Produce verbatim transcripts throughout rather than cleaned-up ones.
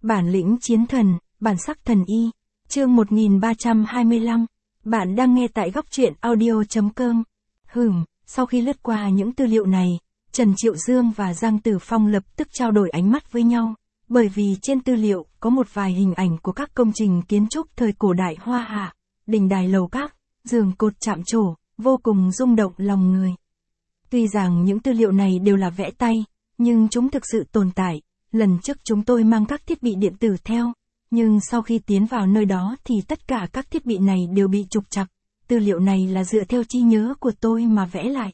Bản lĩnh chiến thần, bản sắc thần y. Chương một nghìn ba trăm hai mươi lăm. Bạn đang nghe tại góc truyện audio.com. Hừm, sau khi lướt qua những tư liệu này, Trần Triệu Dương và Giang Tử Phong lập tức trao đổi ánh mắt với nhau, bởi vì trên tư liệu có một vài hình ảnh của các công trình kiến trúc thời cổ đại Hoa Hạ, đình đài lầu các, giường cột chạm trổ, vô cùng rung động lòng người. Tuy rằng những tư liệu này đều là vẽ tay, nhưng chúng thực sự tồn tại. Lần trước chúng tôi mang các thiết bị điện tử theo, nhưng sau khi tiến vào nơi đó thì tất cả các thiết bị này đều bị trục trặc. Tư liệu này là dựa theo trí nhớ của tôi mà vẽ lại.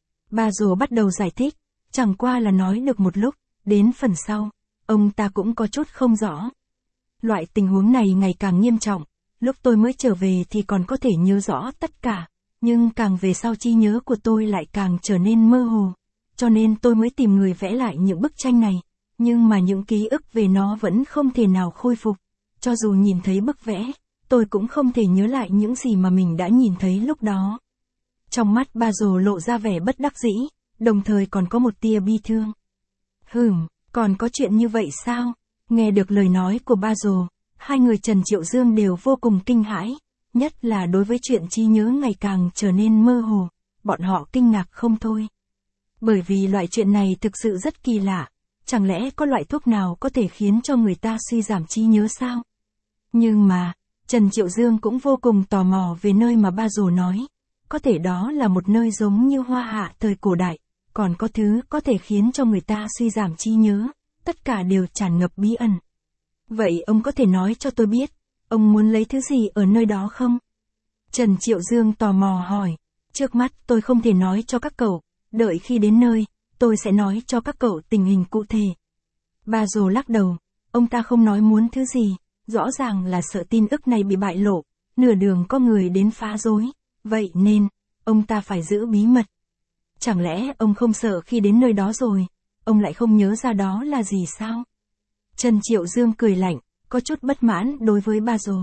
Ba Dồ bắt đầu giải thích, chẳng qua là nói được một lúc, đến phần sau, ông ta cũng có chút không rõ. Loại tình huống này ngày càng nghiêm trọng, lúc tôi mới trở về thì còn có thể nhớ rõ tất cả, nhưng càng về sau trí nhớ của tôi lại càng trở nên mơ hồ, cho nên tôi mới tìm người vẽ lại những bức tranh này. Nhưng mà những ký ức về nó vẫn không thể nào khôi phục. Cho dù nhìn thấy bức vẽ, tôi cũng không thể nhớ lại những gì mà mình đã nhìn thấy lúc đó. Trong mắt Ba Dồ lộ ra vẻ bất đắc dĩ, đồng thời còn có một tia bi thương. Hừm, còn có chuyện như vậy sao? Nghe được lời nói của Ba Dồ, hai người Trần Triệu Dương đều vô cùng kinh hãi, nhất là đối với chuyện trí nhớ ngày càng trở nên mơ hồ, bọn họ kinh ngạc không thôi. Bởi vì loại chuyện này thực sự rất kỳ lạ. Chẳng lẽ có loại thuốc nào có thể khiến cho người ta suy giảm trí nhớ sao? Nhưng mà, Trần Triệu Dương cũng vô cùng tò mò về nơi mà Ba Dồ nói. Có thể đó là một nơi giống như Hoa Hạ thời cổ đại, còn có thứ có thể khiến cho người ta suy giảm trí nhớ, tất cả đều tràn ngập bí ẩn. Vậy ông có thể nói cho tôi biết, ông muốn lấy thứ gì ở nơi đó không? Trần Triệu Dương tò mò hỏi, trước mắt tôi không thể nói cho các cậu, đợi khi đến nơi, tôi sẽ nói cho các cậu tình hình cụ thể. Ba Dồ lắc đầu, ông ta không nói muốn thứ gì, rõ ràng là sợ tin ức này bị bại lộ, nửa đường có người đến phá rối, vậy nên, ông ta phải giữ bí mật. Chẳng lẽ ông không sợ khi đến nơi đó rồi, ông lại không nhớ ra đó là gì sao? Trần Triệu Dương cười lạnh, có chút bất mãn đối với Ba Dồ.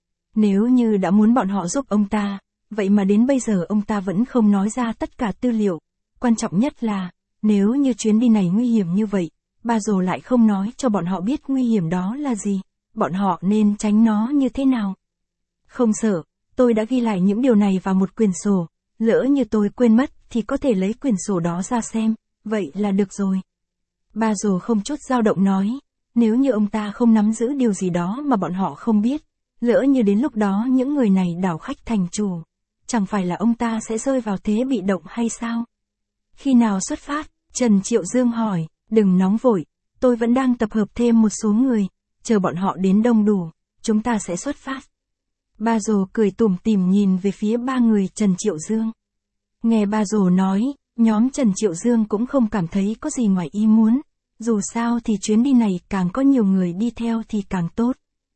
Nếu như đã muốn bọn họ giúp ông ta, vậy mà đến bây giờ ông ta vẫn không nói ra tất cả tư liệu, quan trọng nhất là, nếu như chuyến đi này nguy hiểm như vậy, Ba Dồ lại không nói cho bọn họ biết nguy hiểm đó là gì, bọn họ nên tránh nó như thế nào. Không sợ, tôi đã ghi lại những điều này vào một quyển sổ, lỡ như tôi quên mất thì có thể lấy quyển sổ đó ra xem, vậy là được rồi. Ba Dồ không chút dao động nói, nếu như ông ta không nắm giữ điều gì đó mà bọn họ không biết, lỡ như đến lúc đó những người này đảo khách thành chủ, chẳng phải là ông ta sẽ rơi vào thế bị động hay sao? Khi nào xuất phát? Trần Triệu Dương hỏi, đừng nóng vội, tôi vẫn đang tập hợp thêm một số người, chờ bọn họ đến đông đủ, chúng ta sẽ xuất phát. Ba Dồ cười tủm tỉm nhìn về phía ba người Trần Triệu Dương. Nghe Ba Dồ nói, nhóm Trần Triệu Dương cũng không cảm thấy có gì ngoài ý muốn, dù sao thì chuyến đi này càng có nhiều người đi theo thì càng tốt.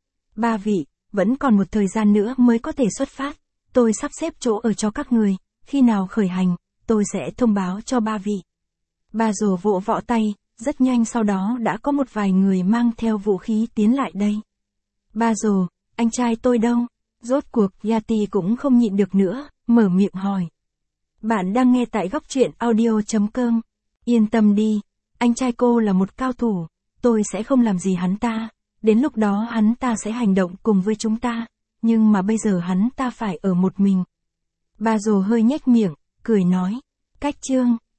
Ba vị, vẫn còn một thời gian nữa mới có thể xuất phát, tôi sắp xếp chỗ ở cho các người, khi nào khởi hành, tôi sẽ thông báo cho ba vị. Ba Dồ vỗ võ tay, rất nhanh sau đó đã có một vài người mang theo vũ khí tiến lại đây. Ba Dồ, anh trai tôi đâu? Rốt cuộc Yati cũng không nhịn được nữa, mở miệng hỏi. Bạn đang nghe tại góc truyện audio.com. Yên tâm đi, anh trai cô là một cao thủ, tôi sẽ không làm gì hắn ta, đến lúc đó hắn ta sẽ hành động cùng với chúng ta, nhưng mà bây giờ hắn ta phải ở một mình. Ba Dồ hơi nhếch miệng, cười nói, cách chương.